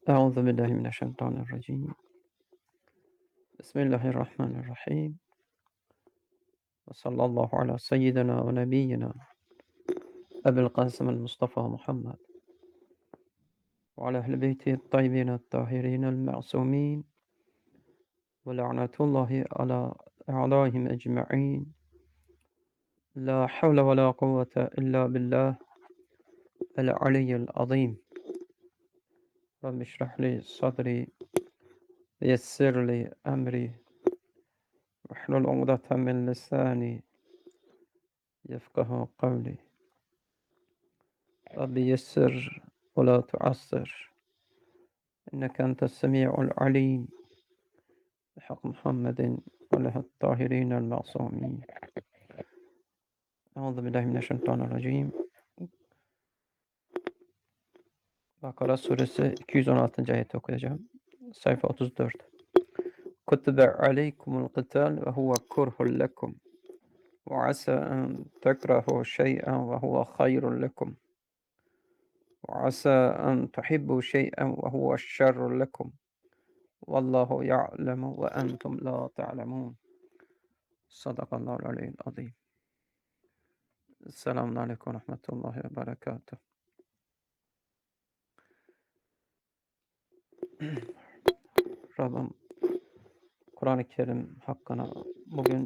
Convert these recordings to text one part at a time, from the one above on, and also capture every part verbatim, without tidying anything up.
أعوذ بالله من الشيطان الرجيم. بسم الله الرحمن الرحيم. وصلى الله على سيدنا ونبينا أبي القاسم المصطفى محمد وعلى أهل بيته الطيبين الطاهرين المعصومين ولعنة الله على أعدائهم أجمعين. لا حول ولا قوة إلا بالله العلي العظيم. رب اشرح لي صدري ويسر لي أمري واحلل عقدة من لساني يفقه قولي. رب يسر ولا تعسر إنك أنت السميع العليم بحق محمد وله الطاهرين المعصومين. أعوذ بالله من الشيطان الرجيم. Bakara suresi iki yüz on altıncı ayeti okuyacağım. Sayfa otuz dört. Kutibe aleykumul qital ve huve kurhun lekum ve asa en tekrahu şey'en ve huve hayrun lekum ve asa en tuhibbu şey'en ve huve şerrun lekum vallahu ya'lemu ve entum la ta'lemun. Sadakallahu aleyhil azim. Selamun aleyküm ve rahmetullahi ve berekatuhu. Rabbim Kur'an-ı Kerim hakkına bugün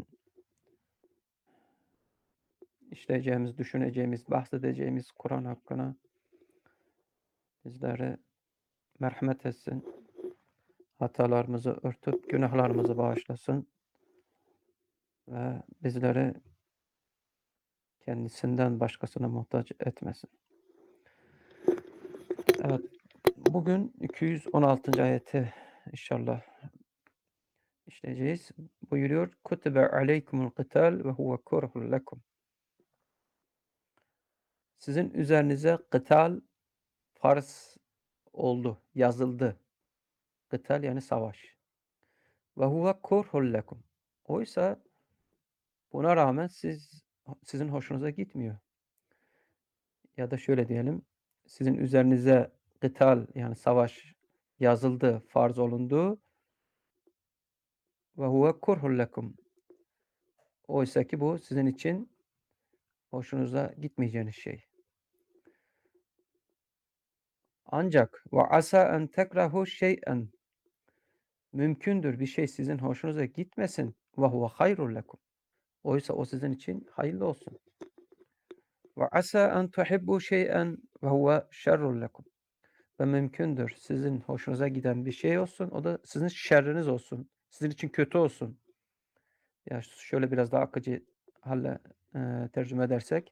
işleyeceğimiz, düşüneceğimiz, bahsedeceğimiz Kur'an hakkına bizlere merhamet etsin. Hatalarımızı örtüp günahlarımızı bağışlasın ve bizleri kendisinden başkasına muhtaç etmesin. Evet, bugün iki yüz on altıncı ayeti inşallah işleyeceğiz. Buyuruyor: Kutibe aleykumul qital ve huve kurhun lekum. Sizin üzerinize kıtal farz oldu, yazıldı. Kıtal yani savaş. Ve huve kurhun lekum. Oysa buna rağmen siz sizin hoşunuza gitmiyor. Ya da şöyle diyelim, sizin üzerinize kıtal yani savaş yazıldı, farz olundu. Ve huve kurhun lekum. Oysa ki bu sizin için hoşunuza gitmeyeceğiniz şey. Ancak ve asa en tekrahu şey'en, mümkündür bir şey sizin hoşunuza gitmesin. Ve huve hayrun lekum. Oysa o sizin için hayırlı olsun. Ve asa en tuhibbu şey'en ve huve şerrun lekum. Ve mümkündür sizin hoşunuza giden bir şey olsun, o da sizin şerriniz olsun. Sizin için kötü olsun. Ya şöyle biraz daha akıcı halle e, tercüme edersek,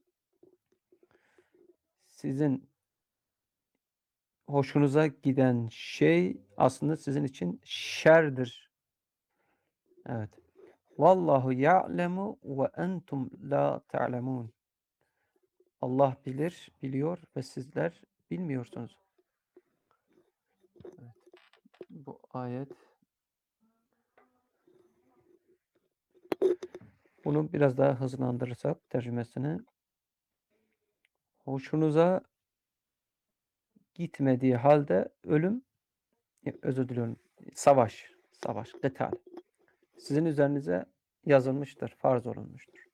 sizin hoşunuza giden şey aslında sizin için şerdir. Evet. Vallahu ya'lemu ve entum la ta'lemun. Allah bilir, biliyor ve sizler bilmiyorsunuz. Evet. Bu ayet, bunu biraz daha hızlandırırsak tercümesini, hoşunuza gitmediği halde ölüm, özür diliyorum, savaş, savaş, kıtal sizin üzerinize yazılmıştır, farz olunmuştur.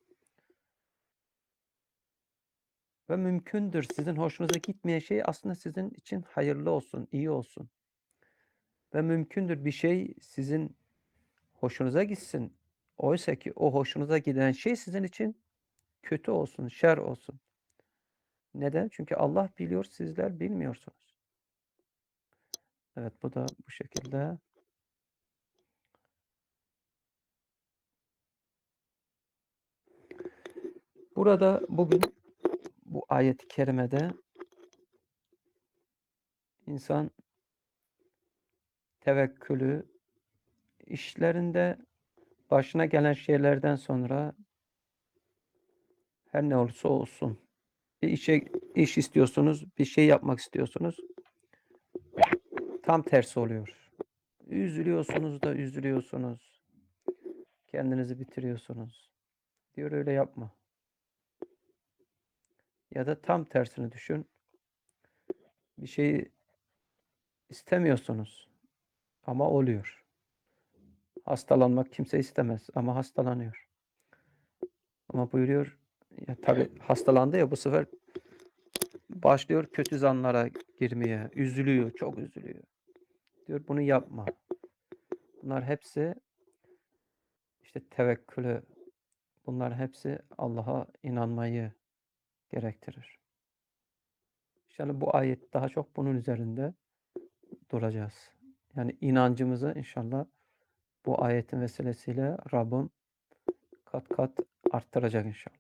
Ve mümkündür sizin hoşunuza gitmeyen şey aslında sizin için hayırlı olsun, iyi olsun. Ve mümkündür bir şey sizin hoşunuza gitsin. Oysa ki o hoşunuza giden şey sizin için kötü olsun, şer olsun. Neden? Çünkü Allah biliyor, sizler bilmiyorsunuz. Evet, bu da bu şekilde. Burada bugün bu ayet-i kerimede insan tevekkülü, işlerinde başına gelen şeylerden sonra her ne olursa olsun, bir işe iş istiyorsunuz, bir şey yapmak istiyorsunuz, tam tersi oluyor. Üzülüyorsunuz da üzülüyorsunuz. Kendinizi bitiriyorsunuz. Diyor öyle yapma. Ya da tam tersini düşün. Bir şeyi İstemiyorsunuz ama oluyor. Hastalanmak kimse istemez ama hastalanıyor. Ama buyuruyor, ya tabii hastalandı ya bu sefer başlıyor kötü zanlara girmeye, üzülüyor, çok üzülüyor. Diyor bunu yapma. Bunlar hepsi işte tevekkülü, bunlar hepsi Allah'a inanmayı gerektirir. İnşallah bu ayet daha çok bunun üzerinde duracağız. Yani inancımızı inşallah bu ayetin vesilesiyle Rabbim kat kat arttıracak inşallah.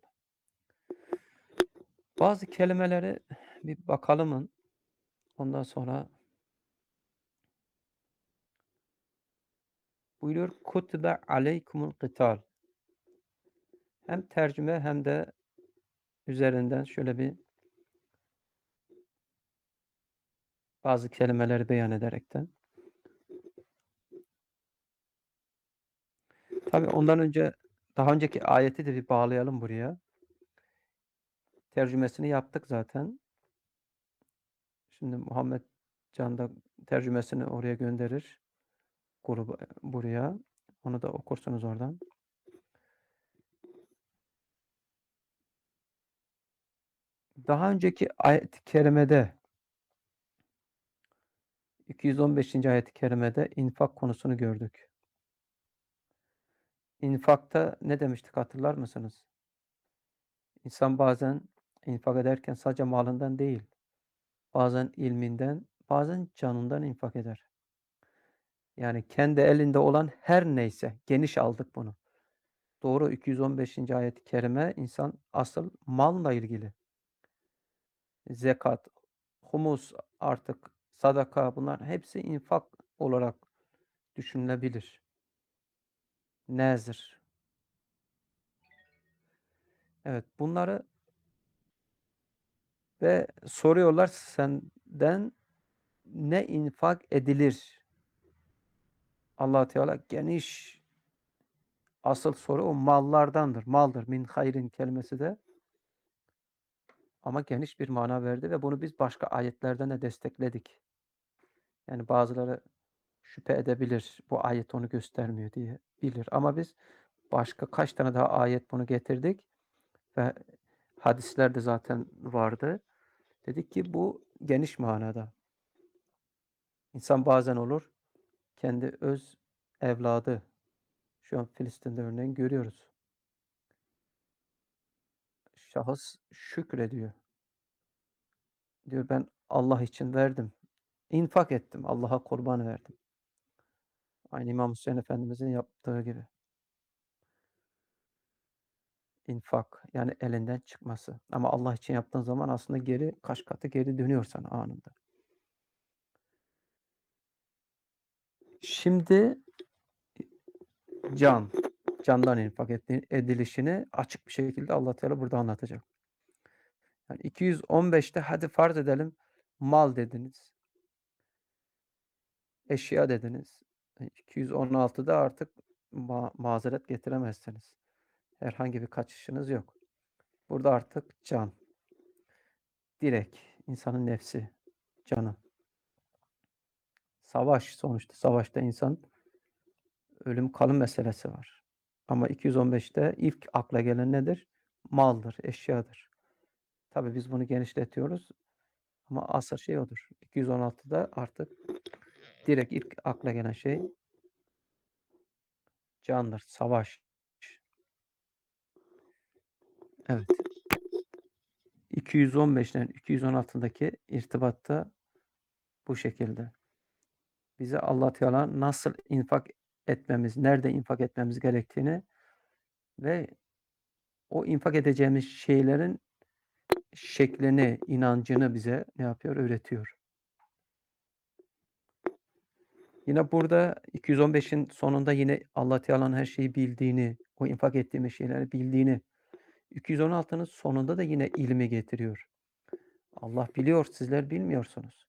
Bazı kelimeleri bir bakalımın. Ondan sonra buyuruyor kutibe aleykumul kıtal. Hem tercüme hem de üzerinden şöyle bir bazı kelimeleri beyan ederekten. Tabii ondan önce daha önceki ayeti de bir bağlayalım buraya. Tercümesini yaptık zaten. Şimdi Muhammed Can da tercümesini oraya gönderir. Gruba, buraya. Onu da okursunuz oradan. Daha önceki ayet-i kerimede iki yüz on beşinci ayet-i kerimede infak konusunu gördük. İnfakta ne demiştik hatırlar mısınız? İnsan bazen infak ederken sadece malından değil, bazen ilminden, bazen canından infak eder. Yani kendi elinde olan her neyse, geniş aldık bunu. Doğru, iki yüz on beşinci ayet-i kerime insan asıl malla ilgili. Zekat, humus, artık sadaka, bunlar hepsi infak olarak düşünülebilir. Nezir. Evet, bunları ve soruyorlar senden ne infak edilir? Allah Teala geniş, asıl soru o mallardandır. Maldır. Min hayrin kelimesi de ama geniş bir mana verdi ve bunu biz başka ayetlerden de destekledik. Yani bazıları şüphe edebilir. Bu ayet onu göstermiyor diye bilir. Ama biz başka kaç tane daha ayet bunu getirdik ve hadislerde zaten vardı. Dedik ki bu geniş manada. İnsan bazen olur kendi öz evladı. Şu an Filistin'de örneğin görüyoruz. Şahıs şükrediyor. Diyor ben Allah için verdim. İnfak ettim. Allah'a kurban verdim. Aynı İmam Hüseyin Efendimizin yaptığı gibi. İnfak yani elinden çıkması. Ama Allah için yaptığın zaman aslında geri kaç katı geri dönüyor sana anında. Şimdi can, candan infak edilişini açık bir şekilde Allah Teala burada anlatacak. Yani iki yüz on beşte hadi farz edelim mal dediniz, eşya dediniz. iki yüz on altıda artık ma mazeret getiremezsiniz. Herhangi bir kaçışınız yok. Burada artık can, direkt insanın nefsi, canı. Savaş sonuçta. Savaşta insan ölüm kalım meselesi var. Ama iki yüz on beşte ilk akla gelen nedir? Maldır, eşyadır. Tabii biz bunu genişletiyoruz ama asıl şey odur. iki yüz on altıda artık direkt ilk akla gelen şey candır, savaş. Evet. iki yüz on beşten iki yüz on altıdaki irtibatta bu şekilde. Bize Allah Teala nasıl infak etmemiz, nerede infak etmemiz gerektiğini ve o infak edeceğimiz şeylerin şeklini, inancını bize ne yapıyor? Öğretiyor. Yine burada iki yüz on beşin sonunda yine Allah Teala'nın her şeyi bildiğini, o infak ettiğimiz şeyleri bildiğini, iki yüz on altının sonunda da yine ilmi getiriyor. Allah biliyor, sizler bilmiyorsunuz.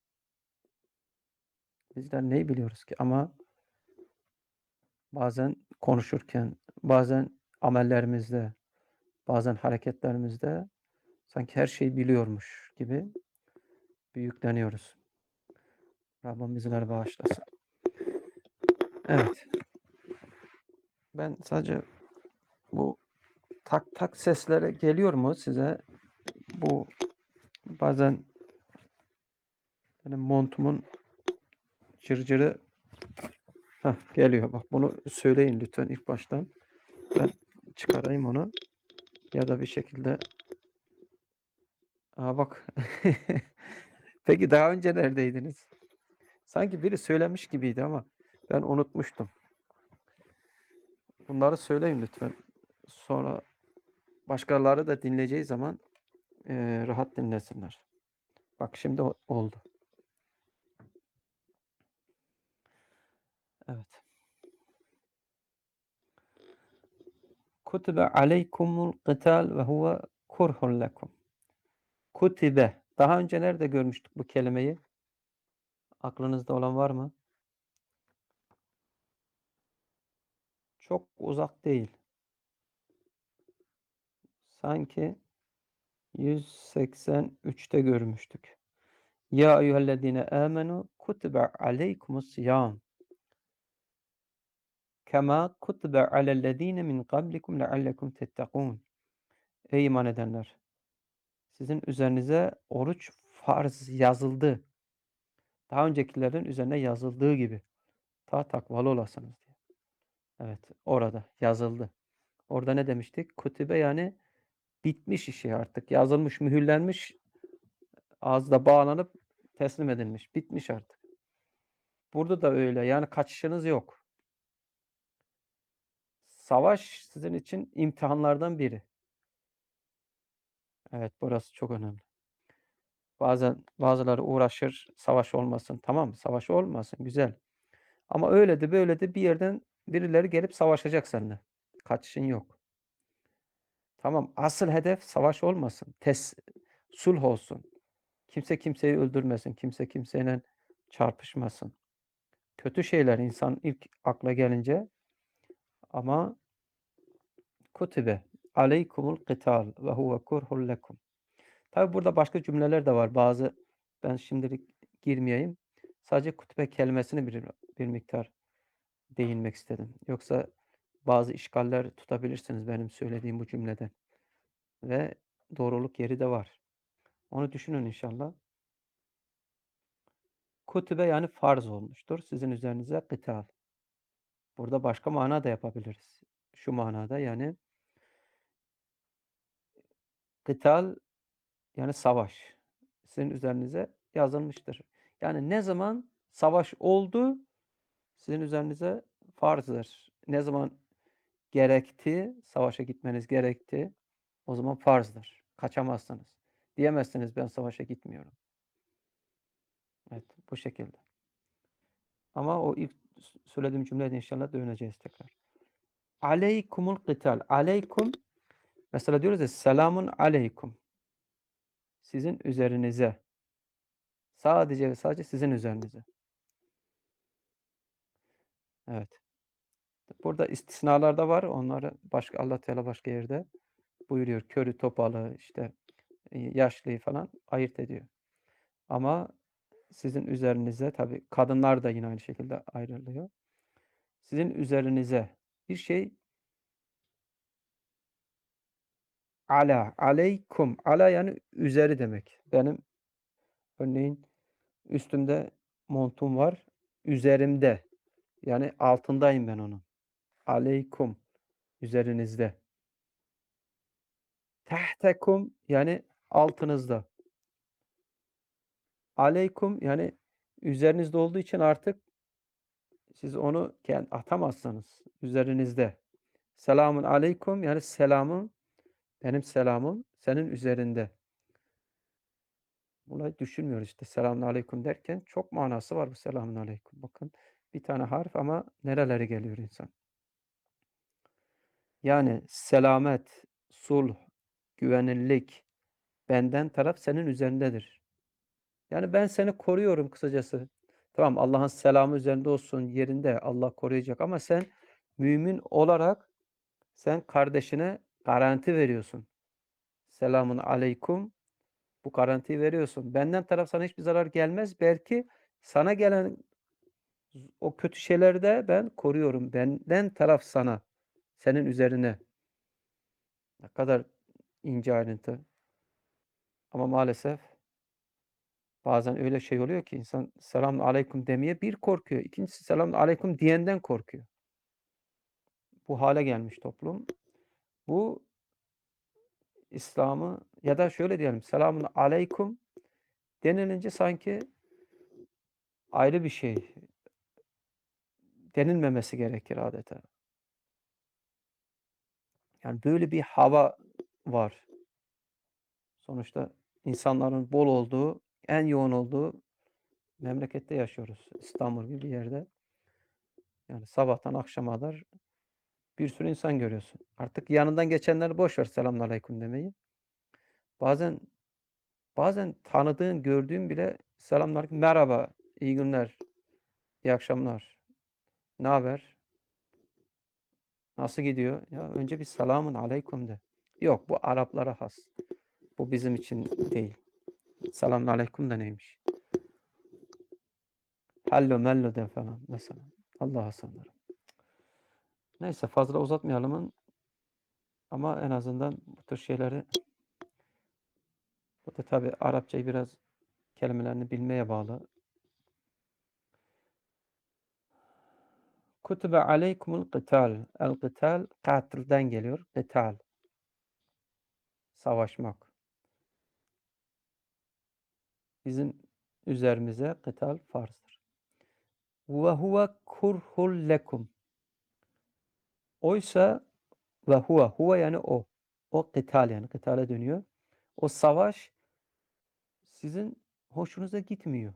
Bizler neyi biliyoruz ki? Ama bazen konuşurken, bazen amellerimizde, bazen hareketlerimizde sanki her şeyi biliyormuş gibi büyükleniyoruz. Rabbim bizleri bağışlasın. Evet. Ben sadece bu tak tak sesleri geliyor mu size? Bu bazen benim montumun cırcırı hah, geliyor. Bak bunu söyleyin lütfen ilk baştan. Ben çıkarayım onu ya da bir şekilde. Aa bak. Peki daha önce neredeydiniz? Sanki biri söylemiş gibiydi ama ben unutmuştum. Bunları söyleyin lütfen. Sonra başkaları da dinleyeceği zaman eee, rahat dinlesinler. Bak şimdi o- oldu. Evet. Kutibe aleykumul qital ve huve kurhun lekum. Kutibe. Daha önce nerede görmüştük bu kelimeyi? Aklınızda olan var mı? Çok uzak değil. Sanki yüz seksen üçte görmüştük. Ya eyyühellezine amenu kutibe aleykumus siyam. Kema kutibe alellezine min qablikum leallekum tettekûn. Ey iman edenler! Sizin üzerinize oruç farz yazıldı. Daha öncekilerin üzerine yazıldığı gibi. Ta takvalı olasınız diye. Evet, orada yazıldı. Orada ne demiştik? Kutibe yani bitmiş işi artık. Yazılmış, mühürlenmiş, ağızda bağlanıp teslim edilmiş. Bitmiş artık. Burada da öyle. Yani kaçışınız yok. Savaş sizin için imtihanlardan biri. Evet, burası çok önemli. Bazen bazıları uğraşır, savaş olmasın. Tamam, savaş olmasın, güzel. Ama öyle de böyle de bir yerden birileri gelip savaşacak seninle. Kaçışın yok. Tamam, asıl hedef savaş olmasın. Tes sulh olsun. Kimse kimseyi öldürmesin. Kimse kimseyle çarpışmasın. Kötü şeyler insan ilk akla gelince ama kutibe aleykumul qital ve huve kurhun lekum. Tabi burada başka cümleler de var. Bazı ben şimdilik girmeyeyim. Sadece kutbe kelimesini bir, bir miktar değinmek istedim. Yoksa bazı işgaller tutabilirsiniz benim söylediğim bu cümleden. Ve doğruluk yeri de var. Onu düşünün inşallah. Kutbe yani farz olmuştur. Sizin üzerinize kıtal. Burada başka mana da yapabiliriz. Şu manada yani kıtal yani savaş. Sizin üzerinize yazılmıştır. Yani ne zaman savaş oldu sizin üzerinize farzdır. Ne zaman gerekti, savaşa gitmeniz gerekti, o zaman farzdır. Kaçamazsınız. Diyemezsiniz ben savaşa gitmiyorum. Evet, bu şekilde. Ama o ilk söylediğim cümlede inşallah döneceğiz tekrar. Aleykumul qital. Aleykum mesela diyoruz ya selamun aleykum. Sizin üzerinize. Sadece ve sadece sizin üzerinize. Evet. Burada istisnalar da var. Onları başka Allah Teala başka yerde buyuruyor. Körü, topalı, işte yaşlıyı falan ayırt ediyor. Ama sizin üzerinize tabii kadınlar da yine aynı şekilde ayrılıyor. Sizin üzerinize bir şey ala, aleykum. Ala yani üzeri demek. Benim örneğin üstümde montum var. Üzerimde. Yani altındayım ben onun. Aleykum. Üzerinizde. Tehtekum yani altınızda. Aleykum yani üzerinizde olduğu için artık siz onu kend atamazsınız. Üzerinizde. Selamun aleykum yani selamım, benim selamım senin üzerinde. Bunu düşünmüyoruz işte selamun aleyküm derken çok manası var bu selamun aleyküm. Bakın bir tane harf ama nerelere geliyor insan. Yani selamet, sulh, güvenillik benden taraf senin üzerindedir. Yani ben seni koruyorum kısacası. Tamam Allah'ın selamı üzerinde olsun yerinde Allah koruyacak ama sen mümin olarak sen kardeşine garanti veriyorsun. Selamun aleyküm bu garantiyi veriyorsun. Benden taraf sana hiçbir zarar gelmez. Belki Sana gelen o kötü şeyleri de ben koruyorum. Benden taraf sana, senin üzerine. Ne kadar ince ayrıntı. Ama maalesef bazen öyle şey oluyor ki insan selamun aleyküm demeye bir korkuyor. İkincisi selamun aleyküm diyenden korkuyor. Bu hale gelmiş toplum. Bu İslam'ı ya da şöyle diyelim selamun aleyküm denilince sanki ayrı bir şey. Denilmemesi gerekir adeta. Yani böyle bir hava var. Sonuçta insanların bol olduğu, en yoğun olduğu memlekette yaşıyoruz. İstanbul gibi bir yerde. Yani sabahtan akşama kadar bir sürü insan görüyorsun. Artık yanından geçenleri boş ver selamünaleyküm demeyi. Bazen bazen tanıdığın, gördüğün bile selamünaleyküm, merhaba, iyi günler, iyi akşamlar, ne haber, nasıl gidiyor? Ya önce bir selamun aleyküm de. Yok bu Araplara has. Bu bizim için değil. Selamun aleyküm de neymiş? Hallo mello de falan mesela. Allah'a sığınırım. Neyse fazla uzatmayalım ama en azından bu tür şeyleri bu da tabii Arapçayı biraz kelimelerini bilmeye bağlı. Kutibe aleykumul qital. El qital katilden geliyor. Qital. Savaşmak. Bizim üzerimize qital farzdır. Ve huve kurhul lekum. Oysa ve huve. Huve yani o. O qital yani. Qitale dönüyor. O savaş sizin hoşunuza gitmiyor.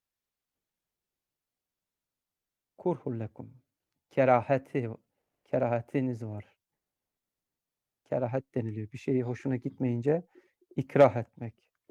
Kurhul lekum. Keraheti, kerahatiniz var. Kerahat deniliyor. Bir şeyi hoşuna gitmeyince ikrah etmek.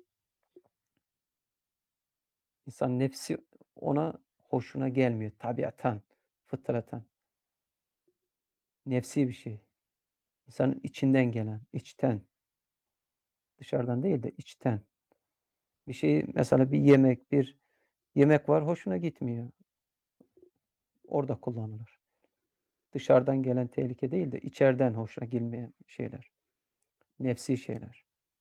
İnsan nefsi ona hoşuna gelmiyor. Tabiatan, fıtraten. Nefsi bir şey. İnsanın içinden gelen, içten. Dışarıdan değil de içten. Bir şeyi mesela bir yemek, bir yemek var hoşuna gitmiyor. Orada kullanılır. Dışarıdan gelen tehlike değil de içeriden hoşuna gelmeyen şeyler. Nefsi şeyler.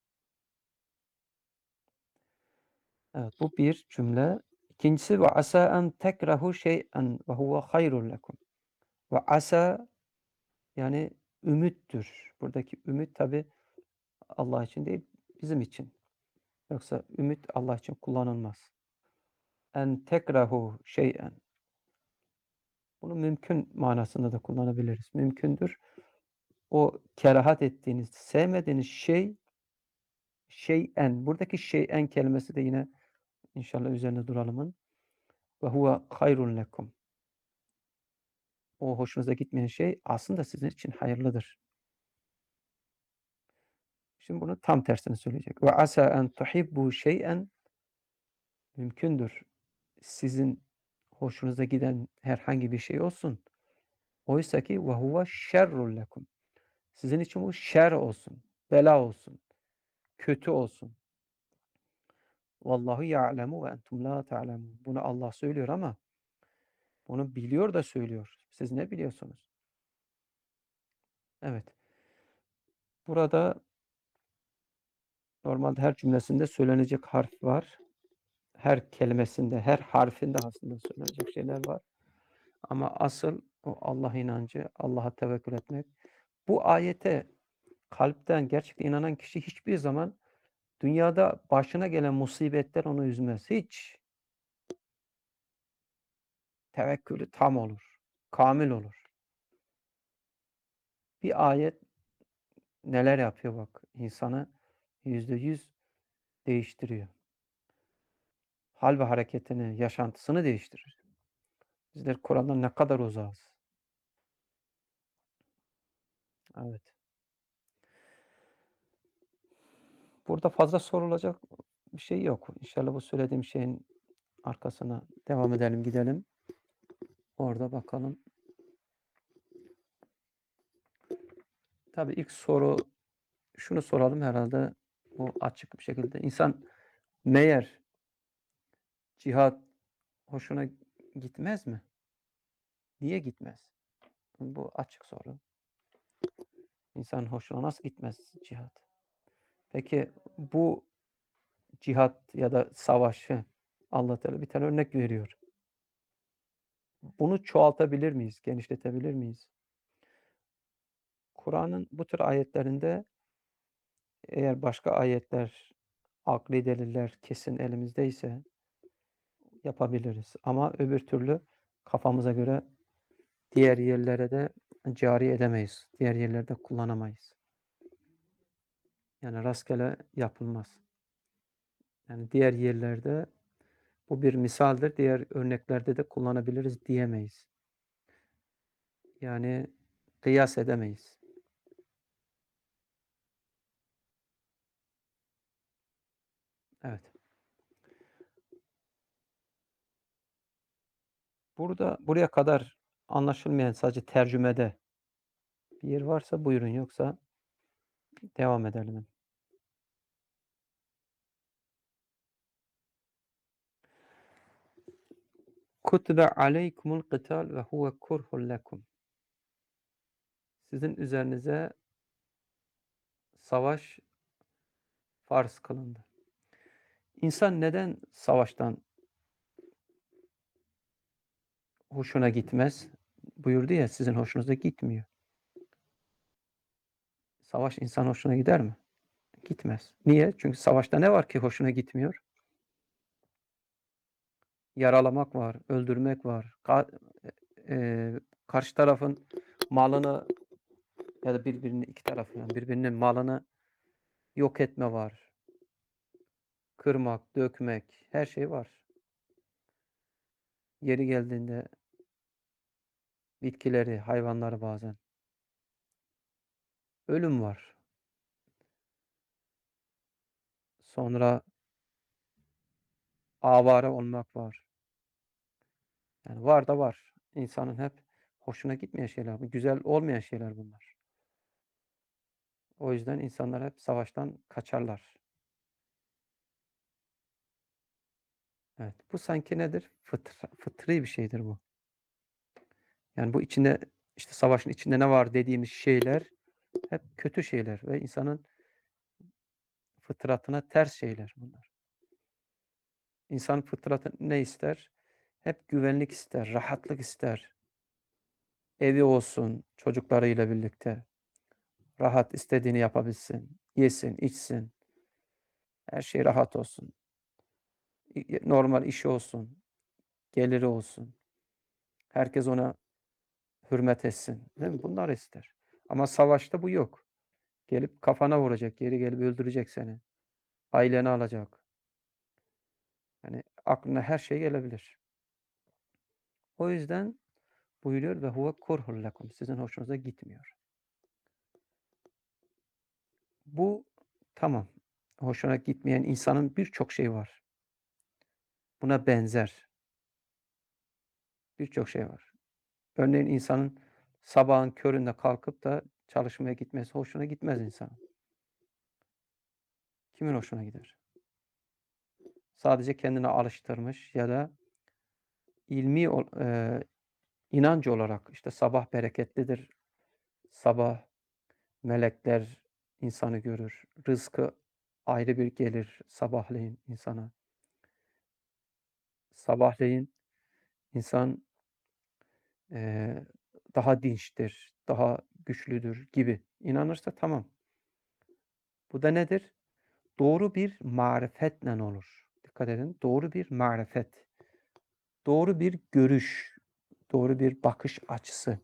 Evet, bu bir cümle. İkincisi ve asa en tekrahu şey'en ve huve hayrun lekum. Ve asa yani ümittür. Buradaki ümit tabi Allah için değil, bizim için. Yoksa ümit Allah için kullanılmaz. En tekrahu şey'en. Bunu mümkün manasında da kullanabiliriz. Mümkündür. O kerahat ettiğiniz, sevmediğiniz şey şey'en. Buradaki şey'en kelimesi de yine inşallah üzerine duralımın. Ve huve hayrun lekum. O hoşunuza gitmeyen şey aslında sizin için hayırlıdır. Şimdi bunu tam tersini söyleyecek. Ve asa en tuhibbu şey'en mümkündür. Sizin hoşunuza giden herhangi bir şey olsun. Oysa ki ve huve şerrun lekum. Sizin için bu şer olsun, bela olsun, kötü olsun. Vallahu ya'lemu ve entum la ta'lemun. Bunu Allah söylüyor ama bunu biliyor da söylüyor. Siz ne biliyorsunuz? Evet. Burada normalde her cümlesinde söylenecek harf var. Her kelimesinde, her harfinde aslında söylenecek şeyler var. Ama asıl o Allah inancı, Allah'a tevekkül etmek. Bu ayete kalpten gerçekten inanan kişi hiçbir zaman dünyada başına gelen musibetler onu üzmez. Hiç. Tevekkülü tam olur. Kamil olur. Bir ayet neler yapıyor bak. İnsanı yüzde yüz değiştiriyor. Hal ve hareketini, yaşantısını değiştirir. Bizler Kur'an'dan ne kadar uzağız. Evet. Burada fazla sorulacak bir şey yok. İnşallah bu söylediğim şeyin arkasına devam edelim, gidelim. Orada bakalım. Tabii ilk soru şunu soralım herhalde bu açık bir şekilde. İnsan meğer cihat hoşuna gitmez mi? Niye gitmez? Bu açık soru. İnsanın hoşuna nasıl gitmez cihat? Peki bu cihat ya da savaşı Allah Teala bir tane örnek veriyor. Bunu çoğaltabilir miyiz? Genişletebilir miyiz? Kur'an'ın bu tür ayetlerinde eğer başka ayetler, akli deliller kesin elimizdeyse yapabiliriz. Ama öbür türlü kafamıza göre diğer yerlere de cari edemeyiz. Diğer yerlerde kullanamayız. Yani rastgele yapılmaz. Yani diğer yerlerde bu bir misaldir. Diğer örneklerde de kullanabiliriz diyemeyiz. Yani kıyas edemeyiz. Evet. Burada buraya kadar anlaşılmayan sadece tercümede bir yer varsa buyurun, yoksa devam edelim. Kutibe aleykumul qital ve huve kurhun lekum. Sizin üzerinize savaş farz kılındı. İnsan neden savaştan hoşuna gitmez? Buyurdu ya, sizin hoşunuza gitmiyor. Savaş insan hoşuna gider mi? Gitmez. Niye? Çünkü savaşta ne var ki hoşuna gitmiyor? Yaralamak var, öldürmek var. Ka e, karşı tarafın malını ya da birbirini iki taraf yani birbirinin malını yok etme var. Kırmak, dökmek, her şey var. Yeri geldiğinde bitkileri, hayvanları bazen. Ölüm var. Sonra avare olmak var. Yani var da var. İnsanın hep hoşuna gitmeyen şeyler. Bu güzel olmayan şeyler bunlar. O yüzden insanlar hep savaştan kaçarlar. Evet. Bu sanki nedir? Fıtr fıtri bir şeydir bu. Yani bu içinde işte savaşın içinde ne var dediğimiz şeyler hep kötü şeyler ve insanın fıtratına ters şeyler bunlar. İnsan fıtratı ne ister? Hep güvenlik ister, rahatlık ister. Evi olsun, çocuklarıyla birlikte. Rahat, istediğini yapabilsin. Yesin, içsin. Her şey rahat olsun. Normal işi olsun. Geliri olsun. Herkes ona hürmet etsin. Değil mi? Bunlar ister. Ama savaşta bu yok. Gelip kafana vuracak. Geri gelip öldürecek seni. Aileni alacak. Yani aklına her şey gelebilir. O yüzden buyuruyor ve huve kurhun lekum. Sizin hoşunuza gitmiyor. Bu tamam. Hoşuna gitmeyen insanın birçok şeyi var. Buna benzer birçok şey var. Örneğin insanın sabahın köründe kalkıp da çalışmaya gitmesi hoşuna gitmez insanın. Kimin hoşuna gider? Sadece kendine alıştırmış ya da ilmi e, inancı olarak işte sabah bereketlidir. Sabah melekler insanı görür. Rızkı ayrı bir gelir sabahleyin insana. Sabahleyin insan eee, daha dinçtir, daha güçlüdür gibi inanırsa tamam. Bu da nedir? Doğru bir marifetle olur. Dikkat edin. Doğru bir marifet, doğru bir görüş, doğru bir bakış açısı.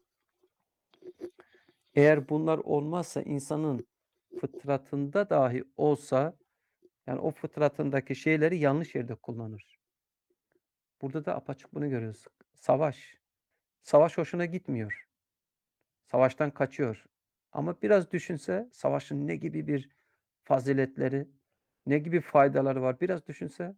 Eğer bunlar olmazsa insanın fıtratında dahi olsa yani o fıtratındaki şeyleri yanlış yerde kullanır. Burada da apaçık bunu görüyoruz. Savaş. Savaş hoşuna gitmiyor. Savaştan kaçıyor. Ama biraz düşünse savaşın ne gibi bir faziletleri, ne gibi faydaları var biraz düşünse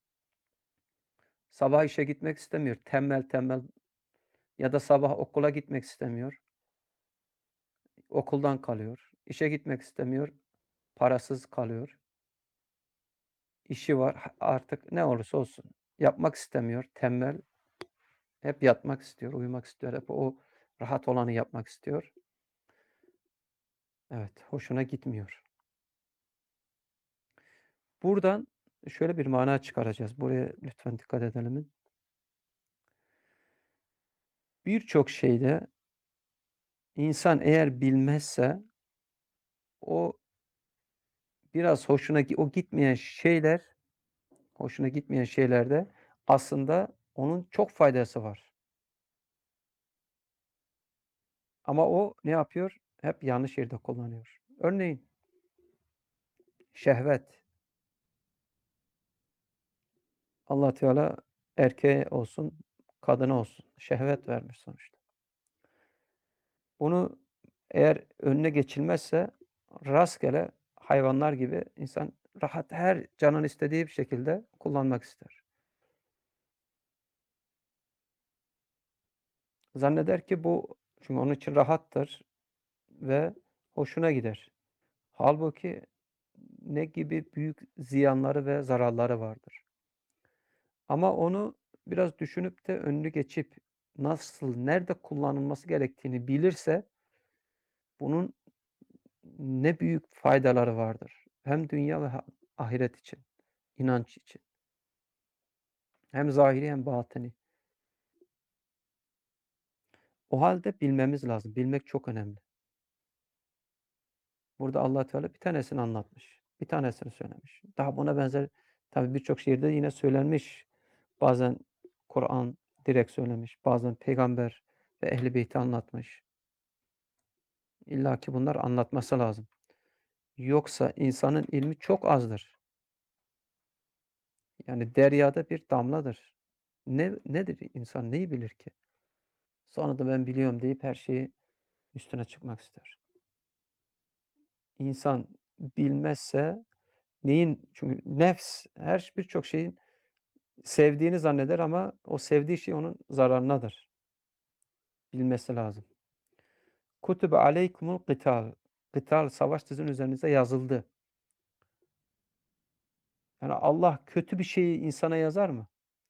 sabah işe gitmek istemiyor. Tembel tembel ya da sabah okula gitmek istemiyor. Okuldan kalıyor. İşe gitmek istemiyor. Parasız kalıyor. İşi var. Artık ne olursa olsun. Yapmak istemiyor, tembel. Hep yatmak istiyor, uyumak istiyor. Hep o rahat olanı yapmak istiyor. Evet, hoşuna gitmiyor. Buradan şöyle bir mana çıkaracağız. Buraya lütfen dikkat edelim. Birçok şeyde insan eğer bilmezse o biraz hoşuna gi o gitmeyen şeyler, hoşuna gitmeyen şeylerde aslında onun çok faydası var. Ama o ne yapıyor? Hep yanlış yerde kullanıyor. Örneğin şehvet. Allah Teala erkeğe olsun, kadına olsun şehvet vermiş sonuçta. Bunu eğer önüne geçilmezse rastgele hayvanlar gibi insan rahat her canın istediği bir şekilde kullanmak ister. Zanneder ki bu çünkü onun için rahattır ve hoşuna gider. Halbuki ne gibi büyük ziyanları ve zararları vardır. Ama onu biraz düşünüp de önünü geçip nasıl, nerede kullanılması gerektiğini bilirse bunun ne büyük faydaları vardır. Hem dünya ve ha ahiret için, inanç için. Hem zahiri hem batini. O halde bilmemiz lazım. Bilmek çok önemli. Burada Allah Teala bir tanesini anlatmış. Bir tanesini söylemiş. Daha buna benzer tabii birçok şehirde yine söylenmiş. Bazen Kur'an direkt söylemiş. Bazen peygamber ve Ehl-i Beyt'i anlatmış. İllaki bunlar anlatması lazım. Yoksa insanın ilmi çok azdır. Yani deryada bir damladır. Ne nedir insan? Neyi bilir ki? Sonra da ben biliyorum deyip her şeyi üstüne çıkmak ister. İnsan bilmezse neyin çünkü nefs her birçok şeyin sevdiğini zanneder ama o sevdiği şey onun zararınadır. Bilmesi lazım. Kutibe aleykumul kıtal. Kıtal, savaş sizin üzerinize yazıldı. Yani Allah kötü bir şeyi insana yazar mı?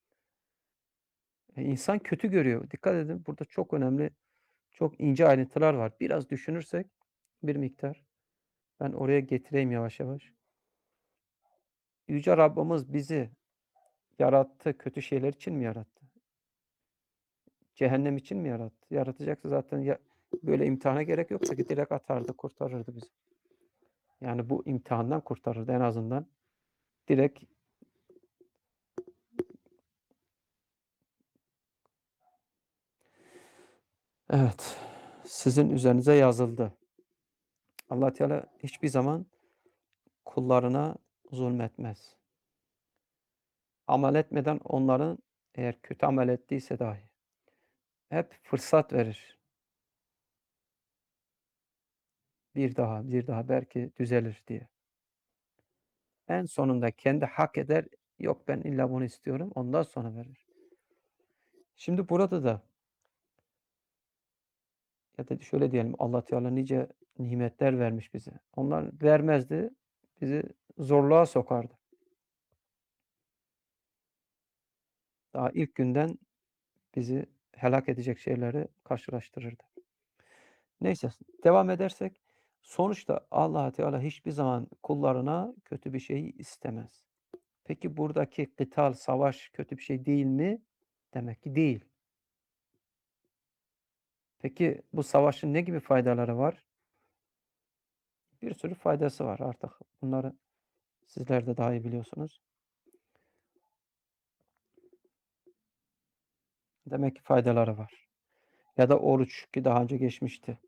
E, insan kötü görüyor. Dikkat edin burada çok önemli, çok ince ayrıntılar var. Biraz düşünürsek bir miktar ben oraya getireyim yavaş yavaş. Yüce Rabbimiz bizi yarattı, kötü şeyler için mi yarattı? Cehennem için mi yarattı? Yaratacaksa zaten ya böyle imtihana gerek yoksa ki direkt atardı, kurtarırdı bizi. Yani bu imtihandan kurtarırdı en azından. Direkt evet, sizin üzerinize yazıldı. Allah Teala hiçbir zaman kullarına zulmetmez. Amel etmeden onların eğer kötü amel ettiyse dahi hep fırsat verir. Bir daha, bir daha belki düzelir diye. En sonunda kendi hak eder. Yok ben illa bunu istiyorum. Ondan sonra verir. Şimdi burada da ya da şöyle diyelim Allah Teala nice nimetler vermiş bize. Onlar vermezdi. Bizi zorluğa sokardı. Daha ilk günden bizi helak edecek şeyleri karşılaştırırdı. Neyse devam edersek sonuçta Allah Teala hiçbir zaman kullarına kötü bir şey istemez. Peki buradaki kıtal, savaş kötü bir şey değil mi? Demek ki değil. Peki bu savaşın ne gibi faydaları var? Bir sürü faydası var artık. Bunları sizler de daha iyi biliyorsunuz. Demek ki faydaları var. Ya da oruç ki daha önce geçmişti.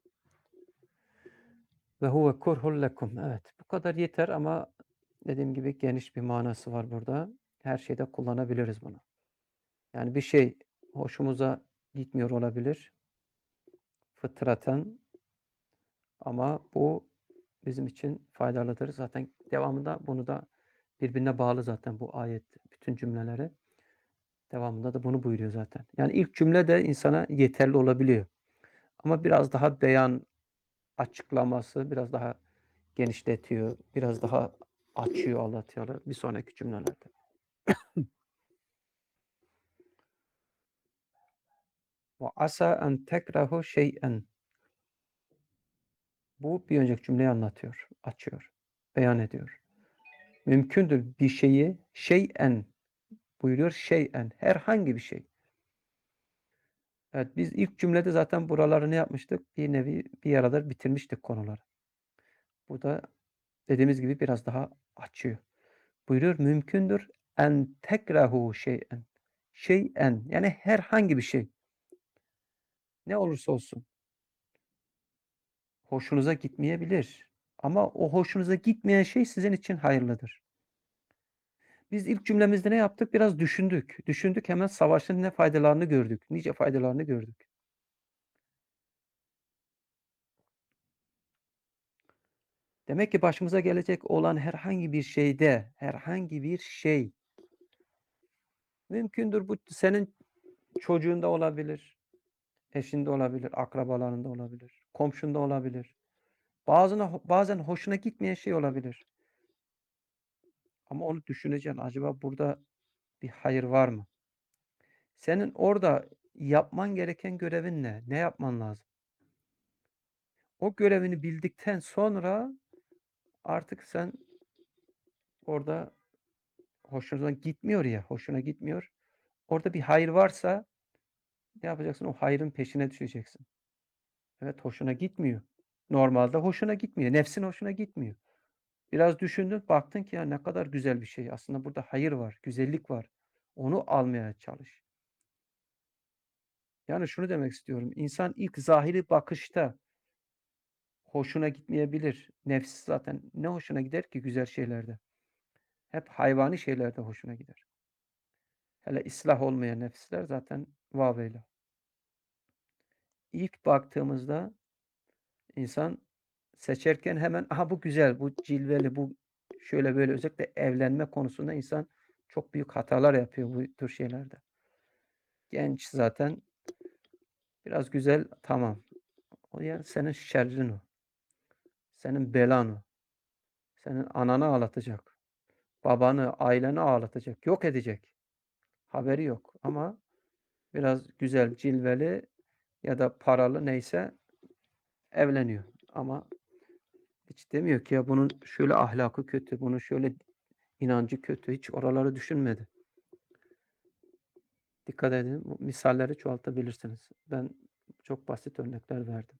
Ve huve kurhul lekum. Evet, bu kadar yeter ama dediğim gibi geniş bir manası var burada. Her şeyde kullanabiliriz bunu. Yani bir şey hoşumuza gitmiyor olabilir fıtraten ama bu bizim için faydalıdır. Zaten devamında bunu da birbirine bağlı zaten bu ayet bütün cümleleri. Devamında da bunu buyuruyor zaten. Yani ilk cümle de insana yeterli olabiliyor. Ama biraz daha beyan açıklaması biraz daha genişletiyor. Biraz daha açıyor Allah Teala bir sonraki cümlelerde. Ve asa en tekrahu şey'en. Bu bir önceki cümleyi anlatıyor, açıyor, beyan ediyor. Mümkündür bir şeyi şey'en buyuruyor, şey'en herhangi bir şey. Evet, biz ilk cümlede zaten buraları ne yapmıştık? Bir nevi bir aralar bitirmiştik konuları. Bu da dediğimiz gibi biraz daha açıyor. Buyuruyor mümkündür en tekrahu şey'en. Şey'en yani herhangi bir şey. Ne olursa olsun. Hoşunuza gitmeyebilir. Ama o hoşunuza gitmeyen şey sizin için hayırlıdır. Biz ilk cümlemizde ne yaptık? Biraz düşündük. Düşündük hemen savaşın ne faydalarını gördük. Nice faydalarını gördük. Demek ki başımıza gelecek olan herhangi bir şeyde, herhangi bir şey mümkündür bu senin çocuğunda olabilir, eşinde olabilir, akrabalarında olabilir, komşunda olabilir. Bazına bazen hoşuna gitmeyen şey olabilir. Ama onu düşüneceksin. Acaba burada bir hayır var mı? Senin orada yapman gereken görevin ne? Ne yapman lazım? O görevini bildikten sonra artık sen orada hoşuna gitmiyor ya, hoşuna gitmiyor. Orada bir hayır varsa ne yapacaksın? O hayrın peşine düşeceksin. Evet, hoşuna gitmiyor. Normalde hoşuna gitmiyor. Nefsin hoşuna gitmiyor. Biraz düşündün, baktın ki ya ne kadar güzel bir şey. Aslında burada hayır var, güzellik var. Onu almaya çalış. Yani şunu demek istiyorum. İnsan ilk zahiri bakışta hoşuna gitmeyebilir. Nefs zaten ne hoşuna gider ki güzel şeylerde? Hep hayvani şeylerde hoşuna gider. Hele ıslah olmayan nefisler zaten vaveyla. İlk baktığımızda insan seçerken hemen aha bu güzel, bu cilveli, bu şöyle böyle özellikle evlenme konusunda insan çok büyük hatalar yapıyor bu tür şeylerde. Genç zaten biraz güzel tamam. O yani senin şerrin o. Senin belan o. Senin ananı ağlatacak. Babanı, aileni ağlatacak. Yok edecek. Haberi yok. Ama biraz güzel, cilveli ya da paralı neyse evleniyor. Ama hiç demiyor ki ya bunun şöyle ahlakı kötü, bunun şöyle inancı kötü. Hiç oraları düşünmedi. Dikkat edin. Bu misalleri çoğaltabilirsiniz. Ben çok basit örnekler verdim.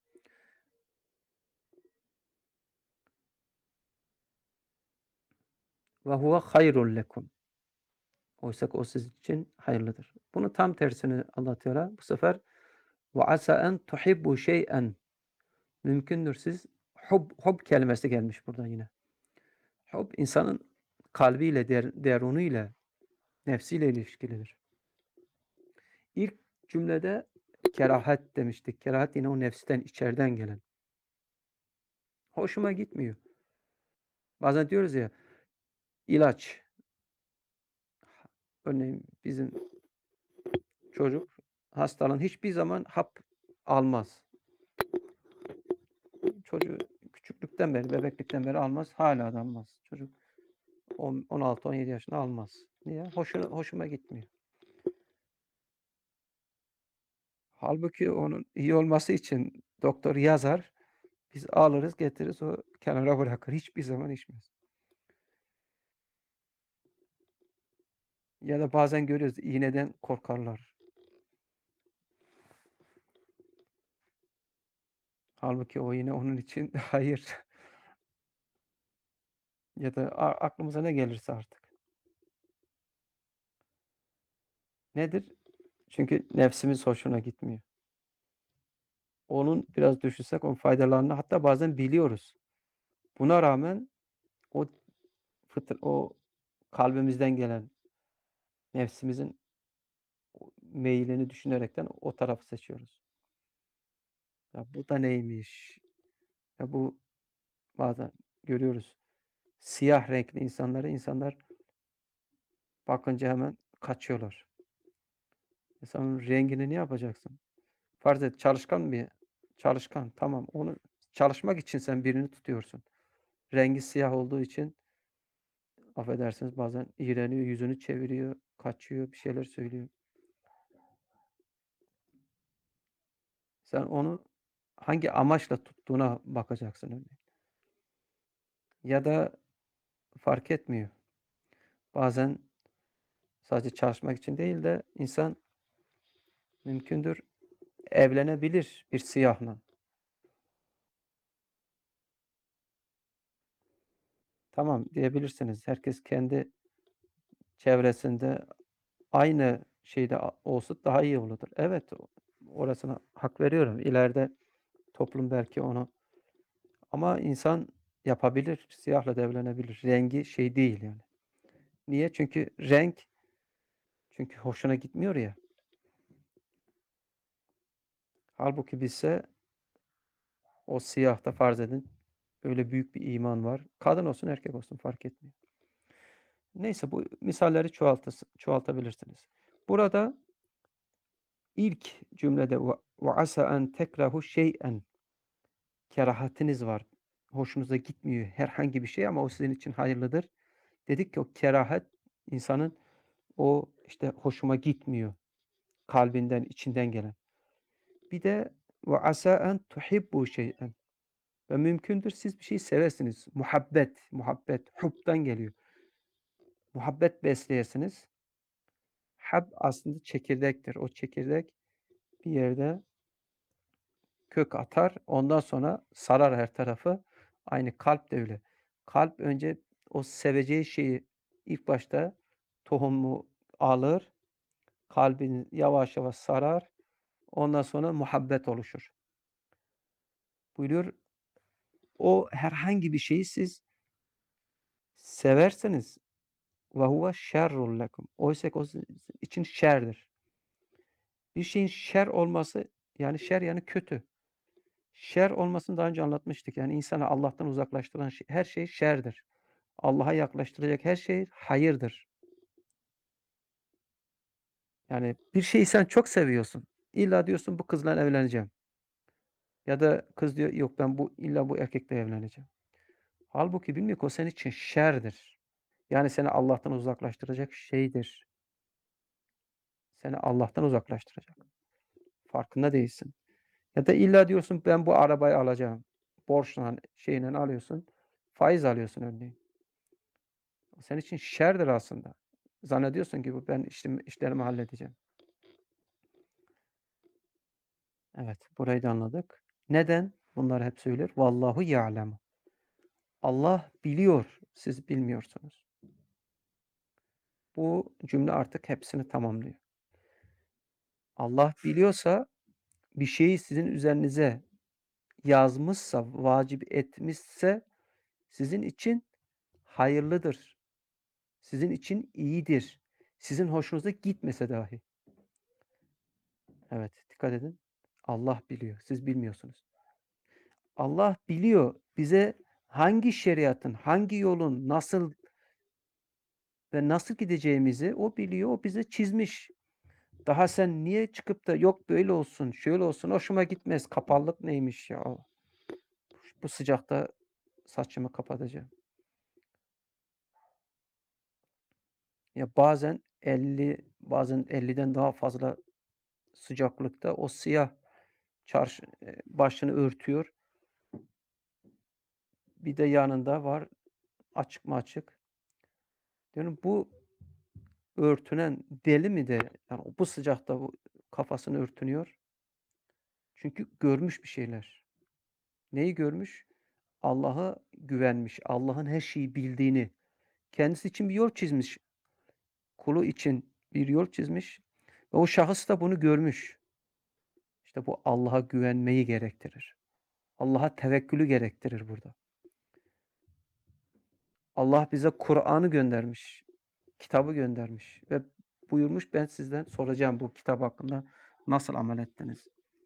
Ve huve hayrun lekum. Oysa ki o sizin için hayırlıdır. Bunu tam tersini Allah Teala bu sefer ve asa en tuhibbu şey'en. Mümkündür siz hub, hub kelimesi gelmiş buradan yine. Hub insanın kalbiyle, der, derunuyla, nefsiyle ilişkilidir. İlk cümlede kerahat demiştik. Kerahat yine o nefsten, içeriden gelen. Hoşuma gitmiyor. Bazen diyoruz ya ilaç. Örneğin bizim çocuk hastalığın hiçbir zaman hap almaz. Çocuğu küçüklükten beri, bebeklikten beri almaz. Hala da almaz. Çocuk on altı on yedi yaşında almaz. Niye? Hoşuna, hoşuma gitmiyor. Halbuki onun iyi olması için doktor yazar. Biz alırız, getiririz, o kenara bırakır. Hiçbir zaman içmez. Ya da bazen görüyoruz iğneden korkarlar. Halbuki o iğne onun için hayır. Ya da a aklımıza ne gelirse artık. Nedir? Çünkü nefsimiz hoşuna gitmiyor. Onun biraz düşünsek onun faydalarını hatta bazen biliyoruz. Buna rağmen o fıtır o kalbimizden gelen nefsimizin meylini düşünerekten o tarafı seçiyoruz. Ya bu da neymiş? Ya bu bazen görüyoruz. Siyah renkli insanları insanlar bakınca hemen kaçıyorlar. İnsanın rengini ne yapacaksın? Farz et çalışkan bir çalışkan tamam onu çalışmak için sen birini tutuyorsun. Rengi siyah olduğu için affedersiniz bazen iğreniyor, yüzünü çeviriyor, kaçıyor, bir şeyler söylüyor. Sen onu hangi amaçla tuttuğuna bakacaksın örneğin. Ya da fark etmiyor. Bazen sadece çalışmak için değil de insan mümkündür evlenebilir bir siyahla. Tamam diyebilirsiniz. Herkes kendi çevresinde aynı şeyde a olsa daha iyi olurdu. Evet, orasına hak veriyorum. İleride toplum belki onu ama insan yapabilir, siyahla da evlenebilir. Rengi şey değil yani. Niye? Çünkü renk çünkü hoşuna gitmiyor ya. Hâlbuki bizse o siyahta farz edin öyle büyük bir iman var. Kadın olsun erkek olsun fark etmiyor. Neyse bu misalleri çoğaltıs çoğaltabilirsiniz. Burada ilk cümlede ve ve asa en tekrahu şey'en kerahatiniz var. Hoşunuza gitmiyor herhangi bir şey ama o sizin için hayırlıdır. Dedik ki o kerahat insanın o işte hoşuma gitmiyor kalbinden, içinden gelen. Bir de ve asa en tuhibbu şey'en ve mümkündür siz bir şeyi seversiniz. Muhabbet, muhabbet, hub'dan geliyor. Muhabbet besleyesiniz. Hab aslında çekirdektir. O çekirdek bir yerde kök atar. Ondan sonra sarar her tarafı. Aynı kalp de öyle. Kalp önce o seveceği şeyi ilk başta tohumu alır. Kalbini yavaş yavaş sarar. Ondan sonra muhabbet oluşur. Buyuruyor. O herhangi bir şeyi siz severseniz ve huve şerrun lekum. Oysa ki o sizin için şerdir. Bir şeyin şer olması yani şer yani kötü. Şer olmasını daha önce anlatmıştık. Yani insanı Allah'tan uzaklaştıran şey, her şey şerdir. Allah'a yaklaştıracak her şey hayırdır. Yani bir şeyi sen çok seviyorsun. İlla diyorsun bu kızla evleneceğim. Ya da kız diyor yok ben bu illa bu erkekle evleneceğim. Halbuki bilmiyor ki o senin için şerdir. Yani seni Allah'tan uzaklaştıracak şeydir. Seni Allah'tan uzaklaştıracak. Farkında değilsin. Ya da illa diyorsun ben bu arabayı alacağım. Borçla şeyle alıyorsun. Faiz alıyorsun örneğin. O senin için şerdir aslında. Zannediyorsun ki bu ben işim, işlerimi halledeceğim. Evet, burayı da anladık. Neden? Bunları hep söyler. Vallahu ya'lemu. Allah biliyor, siz bilmiyorsunuz. Bu cümle artık hepsini tamamlıyor. Allah biliyorsa bir şeyi sizin üzerinize yazmışsa, vacip etmişse sizin için hayırlıdır. Sizin için iyidir. Sizin hoşunuza gitmese dahi. Evet, dikkat edin. Allah biliyor, siz bilmiyorsunuz. Allah biliyor bize hangi şeriatın, hangi yolun nasıl ve nasıl gideceğimizi o biliyor, o bize çizmiş. Daha sen niye çıkıp da yok böyle olsun, şöyle olsun, hoşuma gitmez. Kapalılık neymiş ya? Bu sıcakta saçımı kapatacağım. Ya bazen elli, bazen elliden daha fazla sıcaklıkta o siyah çarşı e, başını örtüyor. Bir de yanında var açık mı açık. Diyorum bu örtünen deli mi de yani bu sıcakta bu kafasını örtünüyor. Çünkü görmüş bir şeyler. Neyi görmüş? Allah'a güvenmiş. Allah'ın her şeyi bildiğini. Kendisi için bir yol çizmiş. Kulu için bir yol çizmiş. Ve o şahıs da bunu görmüş. İşte bu Allah'a güvenmeyi gerektirir. Allah'a tevekkülü gerektirir burada. Allah bize Kur'an'ı göndermiş. Kitabı göndermiş. Ve buyurmuş ben sizden soracağım bu kitap hakkında nasıl amel ettiniz?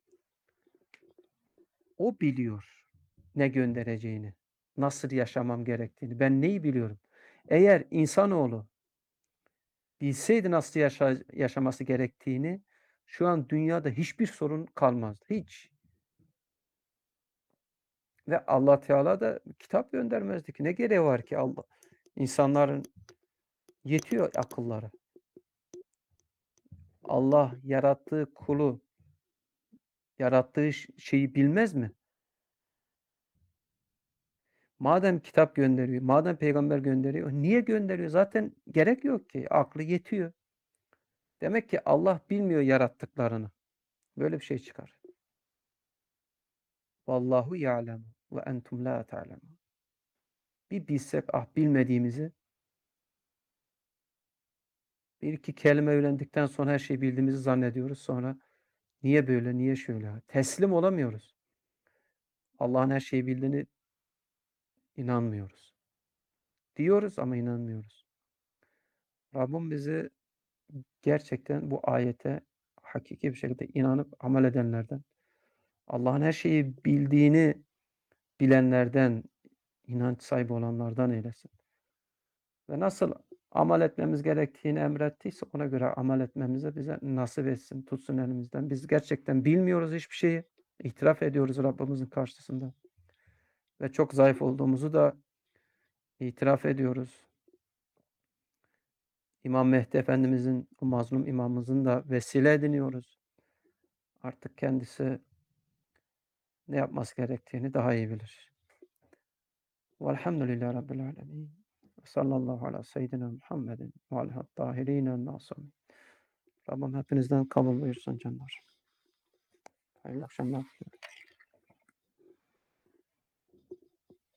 O biliyor ne göndereceğini, nasıl yaşamam gerektiğini. Ben neyi biliyorum? Eğer insanoğlu bilseydi nasıl yaşa yaşaması gerektiğini şu an dünyada hiçbir sorun kalmazdı. Hiç. Ve Allah Teala da kitap göndermezdi ki. Ne gereği var ki Allah? İnsanların yetiyor akılları. Allah yarattığı kulu Yarattığı ş şeyi bilmez mi? Madem kitap gönderiyor, madem peygamber gönderiyor, niye gönderiyor? Zaten gerek yok ki. Aklı yetiyor. Demek ki Allah bilmiyor yarattıklarını. Böyle bir şey çıkar. Vallahu ya'lemu ve entum la ta'lemun. Bir bilsek ah bilmediğimizi, bir iki kelime öğrendikten sonra her şeyi bildiğimizi zannediyoruz. Sonra niye böyle, niye şöyle? Teslim olamıyoruz. Allah'ın her şeyi bildiğini inanmıyoruz. Diyoruz ama inanmıyoruz. Rabbim bizi gerçekten bu ayete hakiki bir şekilde inanıp amel edenlerden, Allah'ın her şeyi bildiğini bilenlerden, inanç sahibi olanlardan eylesin. Ve nasıl amel etmemiz gerektiğini emrettiyse ona göre amel etmemizi bize nasip etsin, tutsun elimizden. Biz gerçekten bilmiyoruz hiçbir şeyi. İtiraf ediyoruz Rabbimizin karşısında. Ve çok zayıf olduğumuzu da itiraf ediyoruz. İmam Mehdi Efendimizin, o mazlum imamımızın da vesile ediniyoruz. Artık kendisi ne yapması gerektiğini daha iyi bilir. Velhamdülillahi Rabbil alemin. Sallallahu ala seyyidina Muhammedin ve aleyhi tahirinen nasım. Rabbim hepinizden kabul buyursun canlar. Hayırlı akşamlar.